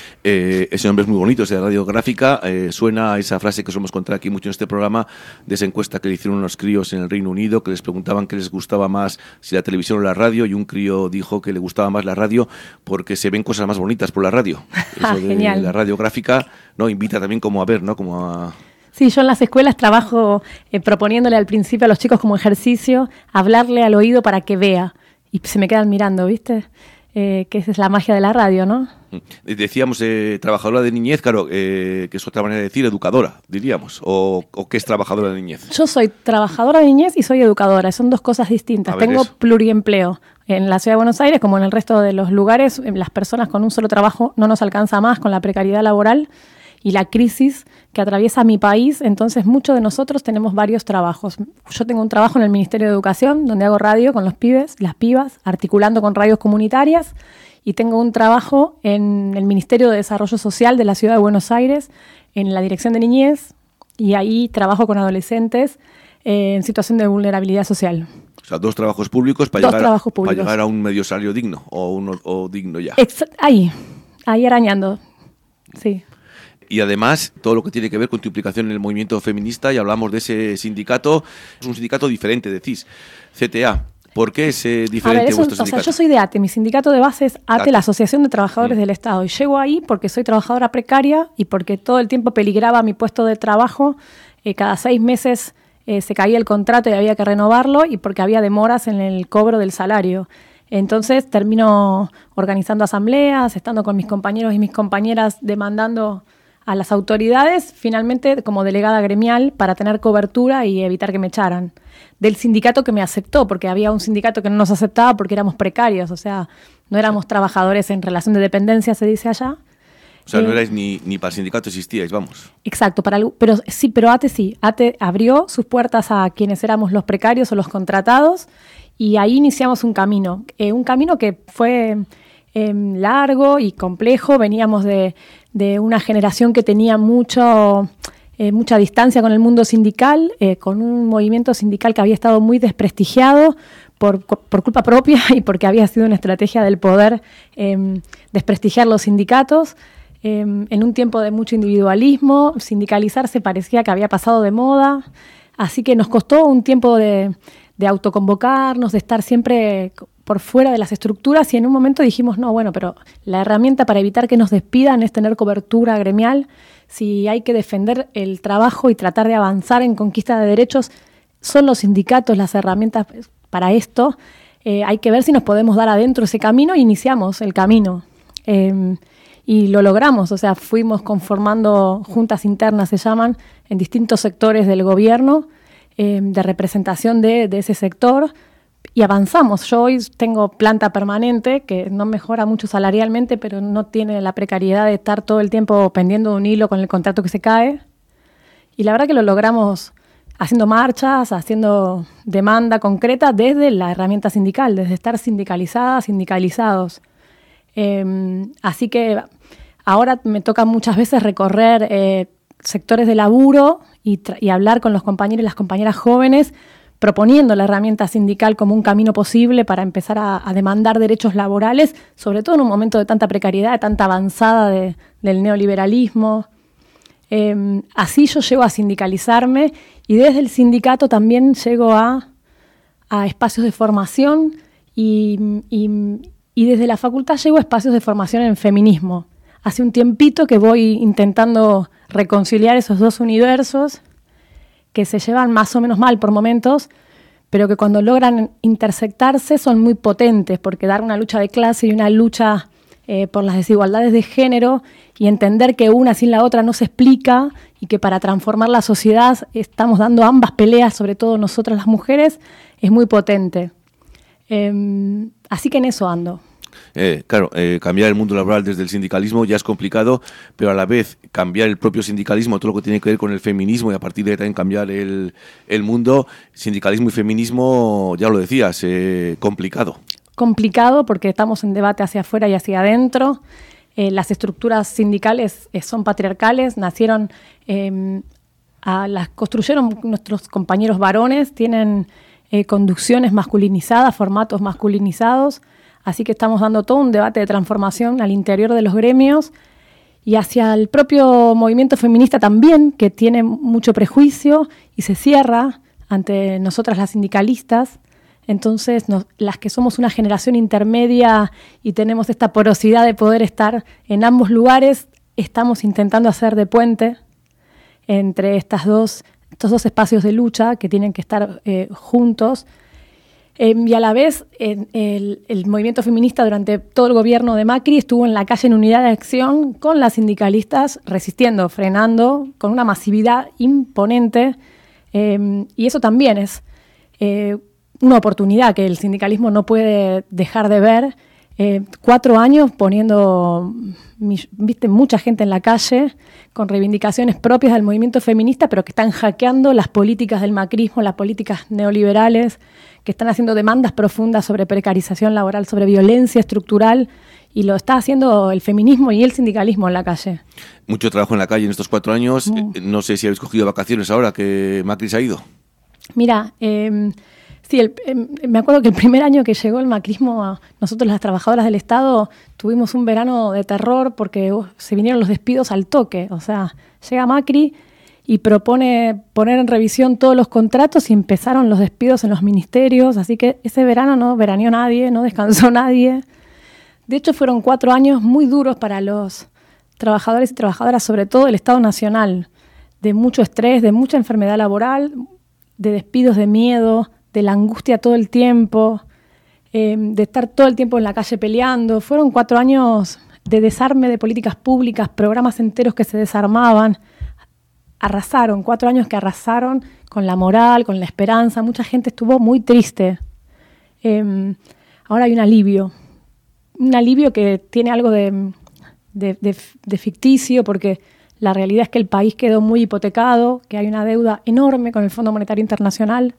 Eh, ese nombre es muy bonito, ese Radio Gráfica. Eh, suena a esa frase que solemos contar aquí mucho en este programa, de esa encuesta que le hicieron unos críos en el Reino Unido, que les preguntaban qué les gustaba más, si la televisión o la radio, y un crío dijo que le gustaba más la radio porque se ven cosas más bonitas por la radio. Eso ah, de genial. La Radio Gráfica, ¿no? Invita también como a ver, ¿no? Como a... Sí, yo en las escuelas trabajo eh, proponiéndole al principio a los chicos como ejercicio hablarle al oído para que vea, y se me quedan mirando, ¿viste? Eh, que esa es la magia de la radio, ¿no? Decíamos eh, trabajadora de niñez, claro, eh, que es otra manera de decir educadora, diríamos, o, o ¿qué es trabajadora de niñez? Yo soy trabajadora de niñez y soy educadora, son dos cosas distintas. Ver, Tengo eso. pluriempleo. En la Ciudad de Buenos Aires, como en el resto de los lugares, las personas con un solo trabajo no nos alcanza más con la precariedad laboral y la crisis que atraviesa mi país. Entonces muchos de nosotros tenemos varios trabajos. Yo tengo un trabajo en el Ministerio de Educación, donde hago radio con los pibes, las pibas, articulando con radios comunitarias, y tengo un trabajo en el Ministerio de Desarrollo Social de la Ciudad de Buenos Aires, en la Dirección de Niñez, y ahí trabajo con adolescentes eh, en situación de vulnerabilidad social. O sea, dos trabajos públicos para, dos llegar, trabajos a, públicos. para llegar a un medio salario digno, o, uno, o digno ya. Ex- ahí, ahí arañando, sí. Y además, todo lo que tiene que ver con tu implicación en el movimiento feminista, y hablamos de ese sindicato, es un sindicato diferente, decís, C T A. ¿Por qué es eh, diferente a ver, eso, vuestro o sea, sindicato? yo soy de A T E, mi sindicato de base es A T E, A T E. la Asociación de Trabajadores mm. del Estado, y llego ahí porque soy trabajadora precaria y porque todo el tiempo peligraba mi puesto de trabajo. Eh, cada seis meses eh, se caía el contrato y había que renovarlo, y porque había demoras en el cobro del salario. Entonces termino organizando asambleas, estando con mis compañeros y mis compañeras demandando a las autoridades, finalmente como delegada gremial, para tener cobertura y evitar que me echaran. Del sindicato que me aceptó, porque había un sindicato que no nos aceptaba porque éramos precarios, o sea, no éramos trabajadores en relación de dependencia, se dice allá. O sea, eh, no erais ni, ni para el sindicato existíais, vamos. Exacto, para algo, pero sí, pero A T E sí. A T E abrió sus puertas a quienes éramos los precarios o los contratados, y ahí iniciamos un camino. Eh, un camino que fue eh, largo y complejo. Veníamos de, de una generación que tenía mucho... Eh, mucha distancia con el mundo sindical, eh, con un movimiento sindical que había estado muy desprestigiado por, por culpa propia y porque había sido una estrategia del poder eh, desprestigiar los sindicatos. Eh, en un tiempo de mucho individualismo, sindicalizarse parecía que había pasado de moda, así que nos costó un tiempo de, de autoconvocarnos, de estar siempre por fuera de las estructuras y en un momento dijimos, no, bueno, pero la herramienta para evitar que nos despidan es tener cobertura gremial. Si hay que defender el trabajo y tratar de avanzar en conquista de derechos, son los sindicatos las herramientas para esto. Eh, hay que ver si nos podemos dar adentro ese camino e iniciamos el camino. Eh, y lo logramos, o sea, fuimos conformando juntas internas, se llaman, en distintos sectores del gobierno, eh, de representación de, de ese sector, y avanzamos. Yo hoy tengo planta permanente, que no mejora mucho salarialmente, pero no tiene la precariedad de estar todo el tiempo pendiendo de un hilo con el contrato que se cae. Y la verdad que lo logramos haciendo marchas, haciendo demanda concreta desde la herramienta sindical, desde estar sindicalizadas, sindicalizados. Eh, así que ahora me toca muchas veces recorrer eh, sectores de laburo y, y hablar con los compañeros y las compañeras jóvenes, proponiendo la herramienta sindical como un camino posible para empezar a, a demandar derechos laborales, sobre todo en un momento de tanta precariedad, de tanta avanzada de, del neoliberalismo. Eh, así yo llego a sindicalizarme y desde el sindicato también llego a, a espacios de formación y, y, y desde la facultad llego a espacios de formación en feminismo. Hace un tiempito que voy intentando reconciliar esos dos universos que se llevan más o menos mal por momentos, pero que cuando logran intersectarse son muy potentes, porque dar una lucha de clase y una lucha eh, por las desigualdades de género y entender que una sin la otra no se explica y que para transformar la sociedad estamos dando ambas peleas, sobre todo nosotras las mujeres, es muy potente. Eh, así que en eso ando. Eh, claro, eh, cambiar el mundo laboral desde el sindicalismo ya es complicado, pero a la vez cambiar el propio sindicalismo, todo lo que tiene que ver con el feminismo y a partir de ahí también cambiar el, el mundo, sindicalismo y feminismo, ya lo decías, eh, complicado. Complicado porque estamos en debate hacia afuera y hacia adentro. Eh, las estructuras sindicales eh, son patriarcales, nacieron, eh, a, las construyeron nuestros compañeros varones, tienen eh, conducciones masculinizadas, formatos masculinizados. Así que estamos dando todo un debate de transformación al interior de los gremios y hacia el propio movimiento feminista también, que tiene mucho prejuicio y se cierra ante nosotras las sindicalistas. Entonces, nos, las que somos una generación intermedia y tenemos esta porosidad de poder estar en ambos lugares, estamos intentando hacer de puente entre estas dos, estos dos espacios de lucha que tienen que estar eh, juntos. Eh, y a la vez, eh, el, el movimiento feminista durante todo el gobierno de Macri estuvo en la calle en unidad de acción con las sindicalistas resistiendo, frenando, con una masividad imponente. Eh, y eso también es eh, una oportunidad que el sindicalismo no puede dejar de ver. Eh, cuatro años poniendo, viste, mucha gente en la calle con reivindicaciones propias del movimiento feminista, pero que están hackeando las políticas del macrismo, las políticas neoliberales, que están haciendo demandas profundas sobre precarización laboral, sobre violencia estructural, y lo está haciendo el feminismo y el sindicalismo en la calle. Mucho trabajo en la calle en estos cuatro años. Mm. No sé si habéis cogido vacaciones ahora que Macri se ha ido. Mira, eh, sí, el, eh, me acuerdo que el primer año que llegó el macrismo, a nosotros las trabajadoras del Estado tuvimos un verano de terror porque uh, se vinieron los despidos al toque. O sea, llega Macri y propone poner en revisión todos los contratos y empezaron los despidos en los ministerios, así que ese verano no veraneó nadie, no descansó nadie. De hecho, fueron cuatro años muy duros para los trabajadores y trabajadoras, sobre todo del Estado Nacional, de mucho estrés, de mucha enfermedad laboral, de despidos de miedo, de la angustia todo el tiempo, eh, de estar todo el tiempo en la calle peleando. Fueron cuatro años de desarme de políticas públicas, programas enteros que se desarmaban. Arrasaron, cuatro años que arrasaron con la moral, con la esperanza. Mucha gente estuvo muy triste. Eh, ahora hay un alivio. Un alivio que tiene algo de, de, de, de ficticio, porque la realidad es que el país quedó muy hipotecado, que hay una deuda enorme con el Fondo Monetario Internacional,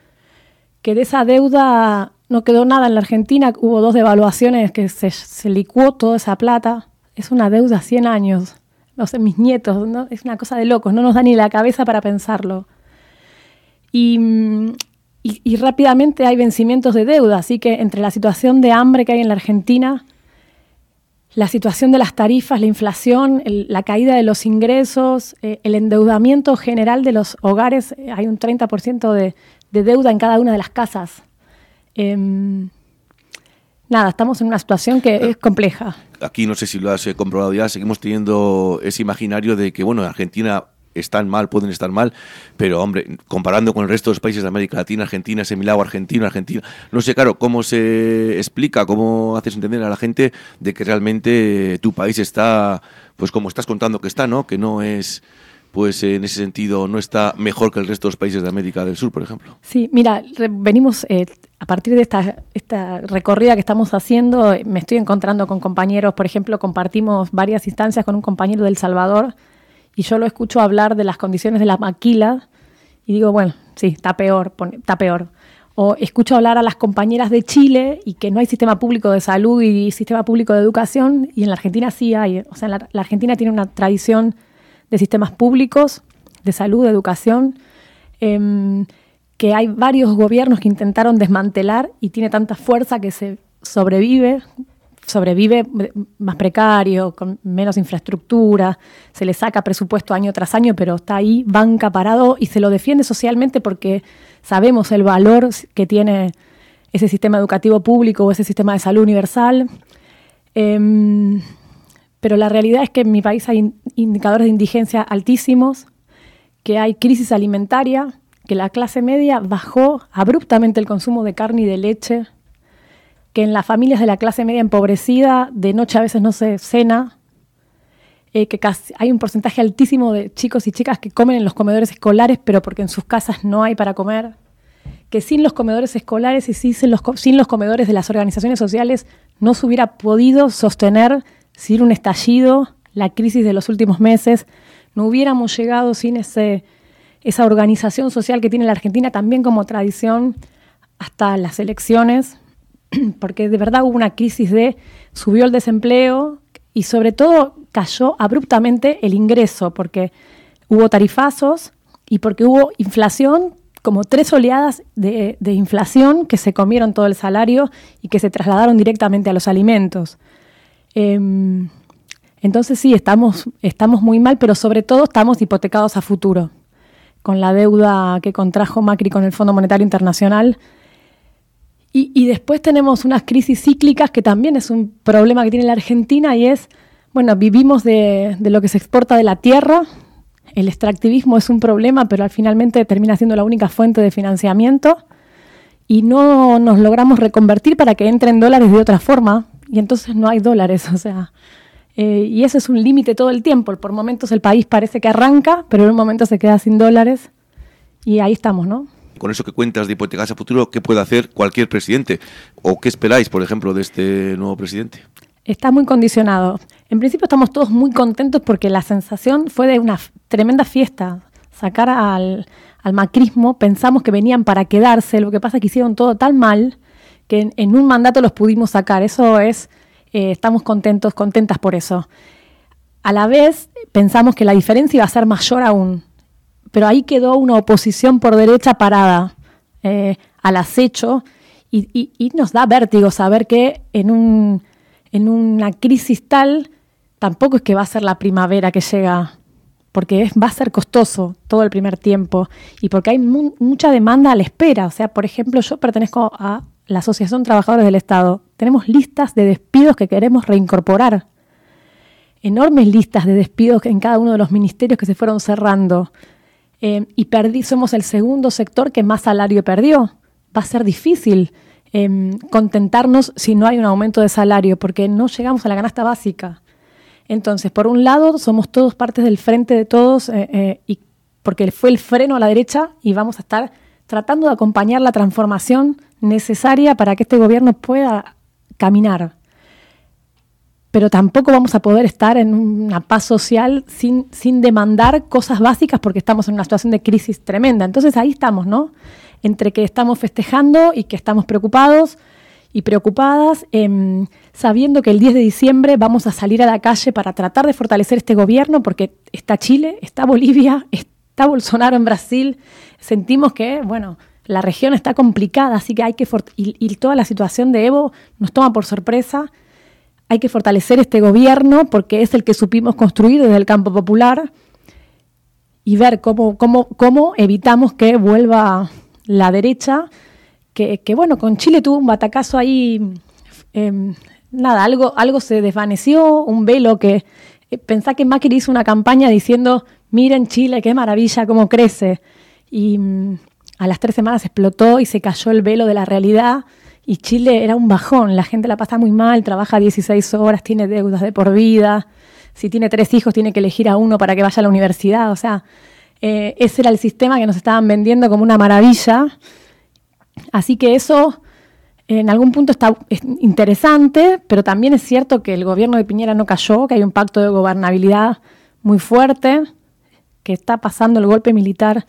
que de esa deuda no quedó nada en la Argentina. Hubo dos devaluaciones que se, se licuó toda esa plata. Es una deuda a cien años. No sé, mis nietos, ¿no? Es una cosa de locos, no nos da ni la cabeza para pensarlo. Y, y, y rápidamente hay vencimientos de deuda, así que entre la situación de hambre que hay en la Argentina, la situación de las tarifas, la inflación, el, la caída de los ingresos, eh, el endeudamiento general de los hogares, eh, hay un treinta por ciento de, de deuda en cada una de las casas. Eh, nada, estamos en una situación que es compleja. Aquí no sé si lo has eh, comprobado ya, seguimos teniendo ese imaginario de que, bueno, Argentina están mal, pueden estar mal, pero hombre, comparando con el resto de los países de América Latina, Argentina es el milagro argentino, Argentina, no sé, claro, cómo se explica, cómo haces entender a la gente de que realmente tu país está, pues como estás contando que está, ¿no? Que no es, pues en ese sentido, no está mejor que el resto de los países de América del Sur, por ejemplo. Sí, mira, re- venimos, eh, a partir de esta, esta recorrida que estamos haciendo, eh, me estoy encontrando con compañeros, por ejemplo, compartimos varias instancias con un compañero de El Salvador, y yo lo escucho hablar de las condiciones de la maquila y digo, bueno, sí, está peor, pone- está peor. O escucho hablar a las compañeras de Chile y que no hay sistema público de salud y sistema público de educación, y en la Argentina sí hay. O sea, la, la Argentina tiene una tradición de sistemas públicos, de salud, de educación, eh, que hay varios gobiernos que intentaron desmantelar y tiene tanta fuerza que se sobrevive, sobrevive más precario, con menos infraestructura, se le saca presupuesto año tras año, pero está ahí, banca parado, y se lo defiende socialmente porque sabemos el valor que tiene ese sistema educativo público o ese sistema de salud universal. Eh, pero la realidad es que en mi país hay in- indicadores de indigencia altísimos, que hay crisis alimentaria, que la clase media bajó abruptamente el consumo de carne y de leche, que en las familias de la clase media empobrecida de noche a veces no se cena, eh, que casi hay un porcentaje altísimo de chicos y chicas que comen en los comedores escolares, pero porque en sus casas no hay para comer, que sin los comedores escolares y sin los, co- sin los comedores de las organizaciones sociales no se hubiera podido sostener sin un estallido la crisis de los últimos meses, no hubiéramos llegado sin ese, esa organización social que tiene la Argentina también como tradición hasta las elecciones, porque de verdad hubo una crisis de, subió el desempleo y sobre todo cayó abruptamente el ingreso, porque hubo tarifazos y porque hubo inflación, como tres oleadas de, de inflación que se comieron todo el salario y que se trasladaron directamente a los alimentos. Eh, entonces sí, estamos, estamos muy mal, pero sobre todo estamos hipotecados a futuro, con la deuda que contrajo Macri con el Fondo Monetario Internacional. Y, y después tenemos unas crisis cíclicas que también es un problema que tiene la Argentina y es, bueno, vivimos de, de lo que se exporta de la tierra, el extractivismo es un problema, pero al finalmente termina siendo la única fuente de financiamiento y no nos logramos reconvertir para que entren dólares de otra forma y entonces no hay dólares, o sea, eh, y eso es un límite todo el tiempo. Por momentos el país parece que arranca, pero en un momento se queda sin dólares y ahí estamos, ¿no? Con eso que cuentas de hipotecarse a futuro, ¿qué puede hacer cualquier presidente? ¿O qué esperáis, por ejemplo, de este nuevo presidente? Está muy condicionado. En principio estamos todos muy contentos porque la sensación fue de una f- tremenda fiesta. Sacar al, al macrismo, pensamos que venían para quedarse, lo que pasa es que hicieron todo tan mal que en, en un mandato los pudimos sacar. Eso es, eh, estamos contentos, contentas por eso. A la vez pensamos que la diferencia iba a ser mayor aún. Pero ahí quedó una oposición por derecha parada eh, al acecho y, y, y nos da vértigo saber que en, un, en una crisis tal tampoco es que va a ser la primavera que llega, porque es, va a ser costoso todo el primer tiempo y porque hay mu- mucha demanda a la espera. O sea, por ejemplo, yo pertenezco a la Asociación de Trabajadores del Estado. Tenemos listas de despidos que queremos reincorporar. Enormes listas de despidos en cada uno de los ministerios que se fueron cerrando. Eh, y perdí, somos el segundo sector que más salario perdió. Va a ser difícil eh, contentarnos si no hay un aumento de salario, porque no llegamos a la canasta básica. Entonces, por un lado, somos todos partes del frente de todos, eh, eh, y porque fue el freno a la derecha y vamos a estar tratando de acompañar la transformación necesaria para que este gobierno pueda caminar. Pero tampoco vamos a poder estar en una paz social sin, sin demandar cosas básicas porque estamos en una situación de crisis tremenda. Entonces ahí estamos, ¿no? Entre que estamos festejando y que estamos preocupados y preocupadas, eh, sabiendo que el diez de diciembre vamos a salir a la calle para tratar de fortalecer este gobierno porque está Chile, está Bolivia, está Bolsonaro en Brasil. Sentimos que, bueno, la región está complicada, así que hay que... fort- y, y toda la situación de Evo nos toma por sorpresa. Hay que fortalecer este gobierno porque es el que supimos construir desde el campo popular y ver cómo, cómo, cómo evitamos que vuelva la derecha, que, que bueno, con Chile tuvo un batacazo ahí eh, nada, algo, algo se desvaneció, un velo que... Eh, pensá que Macri hizo una campaña diciendo, miren Chile, qué maravilla, cómo crece. Y mm, a las tres semanas explotó y se cayó el velo de la realidad. Y Chile era un bajón, la gente la pasa muy mal, trabaja dieciséis horas, tiene deudas de por vida. Si tiene tres hijos, tiene que elegir a uno para que vaya a la universidad. O sea, eh, ese era el sistema que nos estaban vendiendo como una maravilla. Así que eso... En algún punto está es interesante, pero también es cierto que el gobierno de Piñera no cayó, que hay un pacto de gobernabilidad muy fuerte, que está pasando el golpe militar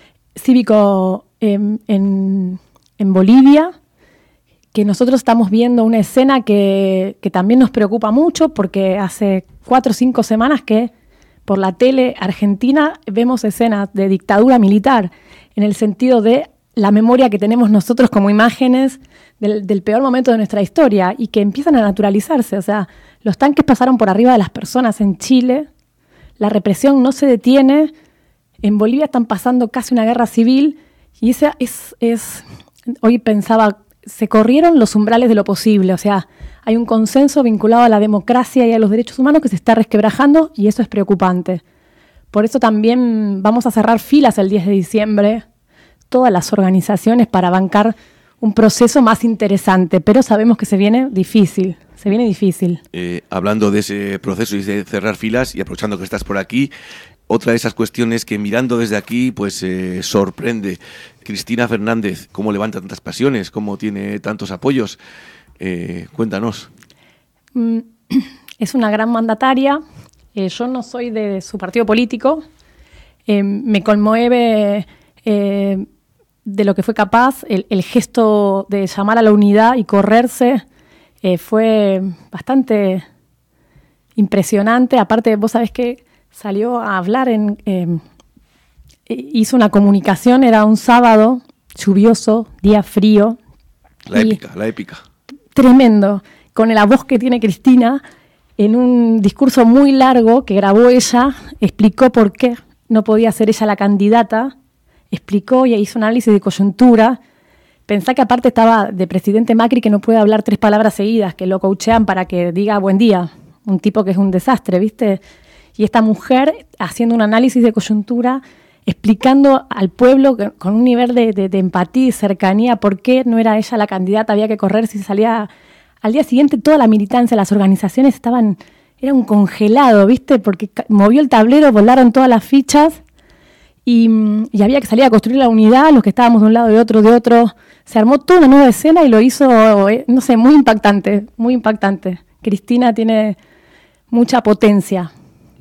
cívico en, en, en Bolivia, que nosotros estamos viendo una escena que, que también nos preocupa mucho, porque hace cuatro o cinco semanas que por la tele argentina vemos escenas de dictadura militar, en el sentido de la memoria que tenemos nosotros como imágenes del, del peor momento de nuestra historia y que empiezan a naturalizarse. O sea, los tanques pasaron por arriba de las personas en Chile, la represión no se detiene, en Bolivia están pasando casi una guerra civil y esa es, es hoy pensaba, se corrieron los umbrales de lo posible. O sea, hay un consenso vinculado a la democracia y a los derechos humanos que se está resquebrajando y eso es preocupante. Por eso también vamos a cerrar filas el diez de diciembre, todas las organizaciones para bancar un proceso más interesante, pero sabemos que se viene difícil, se viene difícil. Eh, hablando de ese proceso y de cerrar filas y aprovechando que estás por aquí, otra de esas cuestiones que mirando desde aquí pues eh, sorprende. Cristina Fernández, ¿cómo levanta tantas pasiones? ¿Cómo tiene tantos apoyos? Eh, cuéntanos. Mm, es una gran mandataria, eh, yo no soy de su partido político, eh, me conmueve... Eh, de lo que fue capaz, el, el gesto de llamar a la unidad y correrse eh, fue bastante impresionante. Aparte, vos sabés que salió a hablar, en eh, hizo una comunicación, era un sábado lluvioso, día frío. La épica, la épica. Tremendo, con la voz que tiene Cristina, en un discurso muy largo que grabó ella, explicó por qué no podía ser ella la candidata, explicó y hizo un análisis de coyuntura. Pensá que aparte estaba de presidente Macri que no puede hablar tres palabras seguidas, que lo coachean para que diga buen día, un tipo que es un desastre, ¿viste? Y esta mujer haciendo un análisis de coyuntura, explicando al pueblo que, con un nivel de, de, de empatía y cercanía por qué no era ella la candidata, había que correr si salía. Al día siguiente toda la militancia, las organizaciones estaban, era un congelado, ¿viste? Porque movió el tablero, volaron todas las fichas. Y, y había que salir a construir la unidad, los que estábamos de un lado, de otro, de otro. Se armó toda una nueva escena y lo hizo, no sé, muy impactante, muy impactante. Cristina tiene mucha potencia.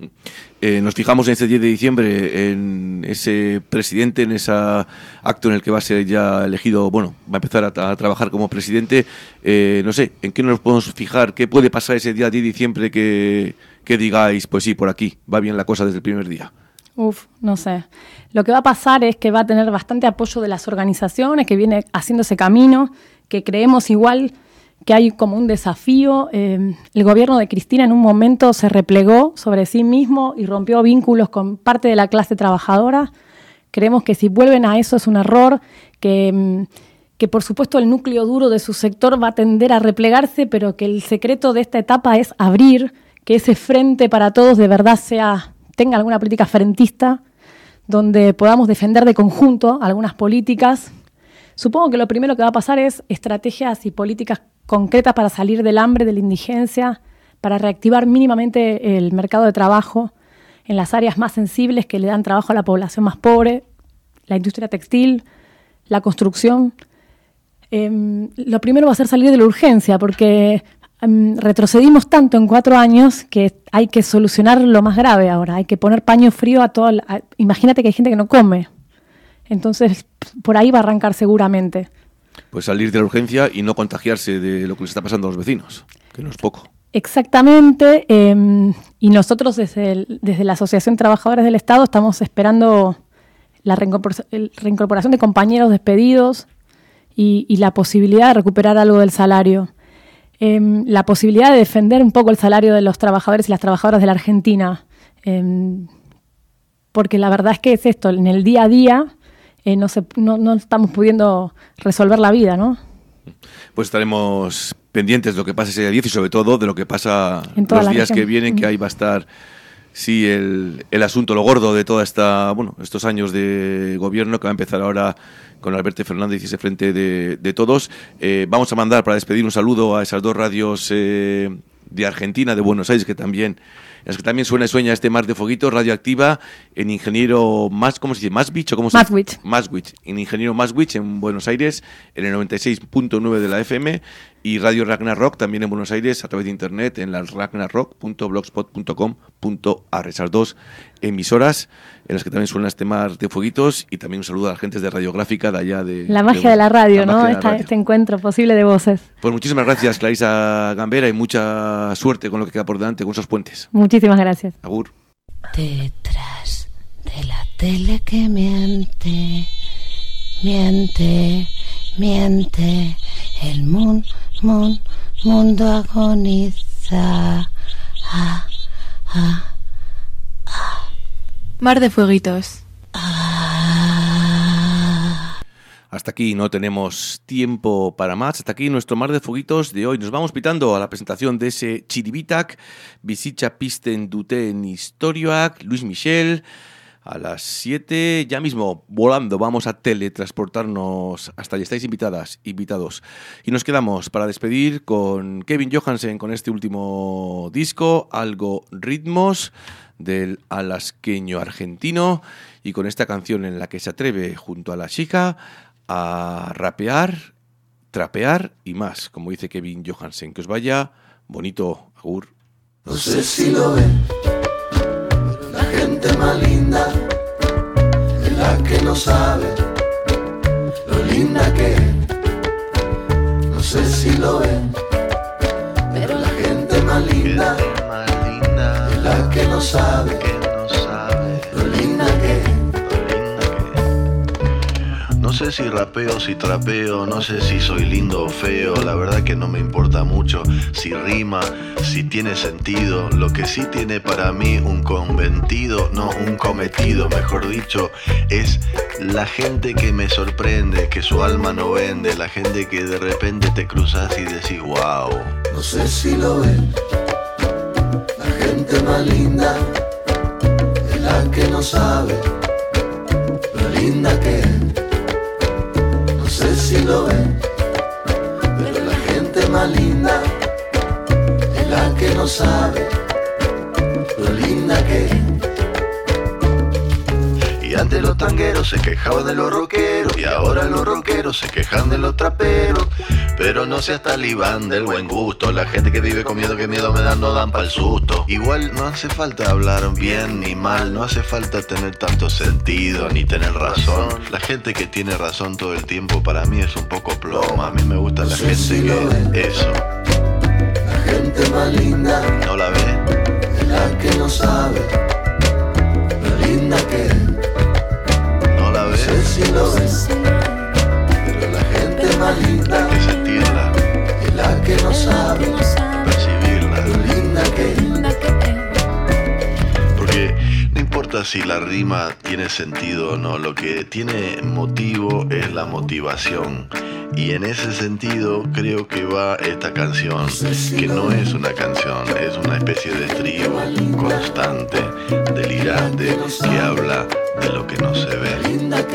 Eh, nos fijamos en ese diez de diciembre, en ese presidente, en ese acto en el que va a ser ya elegido, bueno, va a empezar a, a trabajar como presidente. Eh, no sé, ¿en qué nos podemos fijar? ¿Qué puede pasar ese día diez de diciembre que, que digáis, pues sí, por aquí, va bien la cosa desde el primer día? Uf, no sé. Lo que va a pasar es que va a tener bastante apoyo de las organizaciones, que viene haciendo ese camino, que creemos igual que hay como un desafío. Eh, el gobierno de Cristina en un momento se replegó sobre sí mismo y rompió vínculos con parte de la clase trabajadora. Creemos que si vuelven a eso es un error, que, que por supuesto el núcleo duro de su sector va a tender a replegarse, pero que el secreto de esta etapa es abrir, que ese frente para todos de verdad sea... tenga alguna política frentista, donde podamos defender de conjunto algunas políticas. Supongo que lo primero que va a pasar es estrategias y políticas concretas para salir del hambre, de la indigencia, para reactivar mínimamente el mercado de trabajo en las áreas más sensibles que le dan trabajo a la población más pobre, la industria textil, la construcción. Eh, lo primero va a ser salir de la urgencia, porque... Um, retrocedimos tanto en cuatro años que hay que solucionar lo más grave ahora. Hay que poner paño frío a todo. A, imagínate que hay gente que no come. Entonces, por ahí va a arrancar seguramente. Pues salir de la urgencia y no contagiarse de lo que les está pasando a los vecinos, que no es poco. Exactamente. Eh, y nosotros desde, el, desde la Asociación Trabajadores del Estado estamos esperando la reincorpor- el, reincorporación de compañeros despedidos y, y la posibilidad de recuperar algo del salario. Eh, la posibilidad de defender un poco el salario de los trabajadores y las trabajadoras de la Argentina. Eh, porque la verdad es que es esto, en el día a día eh, no, se, no, no estamos pudiendo resolver la vida, ¿no? Pues estaremos pendientes de lo que pasa ese día diez y sobre todo de lo que pasa En toda los la días región. que vienen, que ahí va a estar sí el, el asunto, lo gordo de toda esta, bueno, estos años de gobierno que va a empezar ahora con Alberto Fernández y ese frente de, de todos. Eh, vamos a mandar para despedir un saludo a esas dos radios eh, de Argentina, de Buenos Aires, que también en las que también suena y sueña este mar de fueguitos, Radioactiva, en Ingeniero Mas, ¿cómo se dice? ¿Maswich o cómo se dice? Maswich. Maswich, en Ingeniero Maswich, en Buenos Aires, en el noventa y seis punto nueve de la F M, y Radio Ragnarok también en Buenos Aires a través de internet en la ragnarok punto blogspot punto com punto a r. Esas dos emisoras en las que también suena este mar de fueguitos, y también un saludo a la gente de Radiográfica de allá de... La magia de, de la radio, la ¿no? de la Esta, radio. Este encuentro posible de voces. Pues muchísimas gracias, Clarisa Gambera, y mucha suerte con lo que queda por delante, con esos puentes. Muchísimas gracias. Agur. Detrás de la tele que miente, miente, miente, el mun, mun, mundo agoniza. Ah, ah, ah. Mar de fueguitos. Hasta aquí no tenemos tiempo para más. Hasta aquí nuestro mar de fueguitos de hoy. Nos vamos pitando a la presentación de ese Chiribitak, Bizitza Pisten Duten Historioak, Luis Michel. A las siete, ya mismo, volando, vamos a teletransportarnos hasta allí. Estáis invitadas, invitados. Y nos quedamos para despedir con Kevin Johansen con este último disco, Algo Ritmos, del alasqueño argentino, y con esta canción en la que se atreve junto a la chica a rapear, trapear y más, como dice Kevin Johansen. Que os vaya bonito, agur. No sé si lo ven, la gente más linda es la que no sabe lo linda que es. No sé si lo ven, pero la gente más linda es la que no sabe lo linda que es. No sé si rapeo, si trapeo, no sé si soy lindo o feo, la verdad que no me importa mucho si rima, si tiene sentido. Lo que sí tiene para mí un conventido, no un cometido, mejor dicho, es la gente que me sorprende, que su alma no vende, la gente que de repente te cruzas y decís wow. No sé si lo ven, la gente más linda es la que no sabe lo linda que es. No sé si lo ven, pero la gente más linda es la que no sabe lo linda que es. Y antes los tangueros se quejaban de los rockeros, y ahora los rockeros se quejan de los traperos. Pero no seas talibán del buen gusto, la gente que vive con miedo, que miedo me dan, no dan pa'l susto. Igual no hace falta hablar bien ni mal, no hace falta tener tanto sentido ni tener razón. La gente que tiene razón todo el tiempo para mí es un poco ploma. A mí me gusta la gente que eso. La gente más linda ¿no la ve? es la que no sabe lo linda que es. ¿No la ve? No sé si lo ve, pero la gente más linda hay que sentirla, es la que no sabe percibirla, lo linda que es. Porque no importa si la rima tiene sentido o no, lo que tiene motivo es la motivación. Y en ese sentido creo que va esta canción, que no es una canción, es una especie de trío constante, delirante, que habla de lo que no se ve.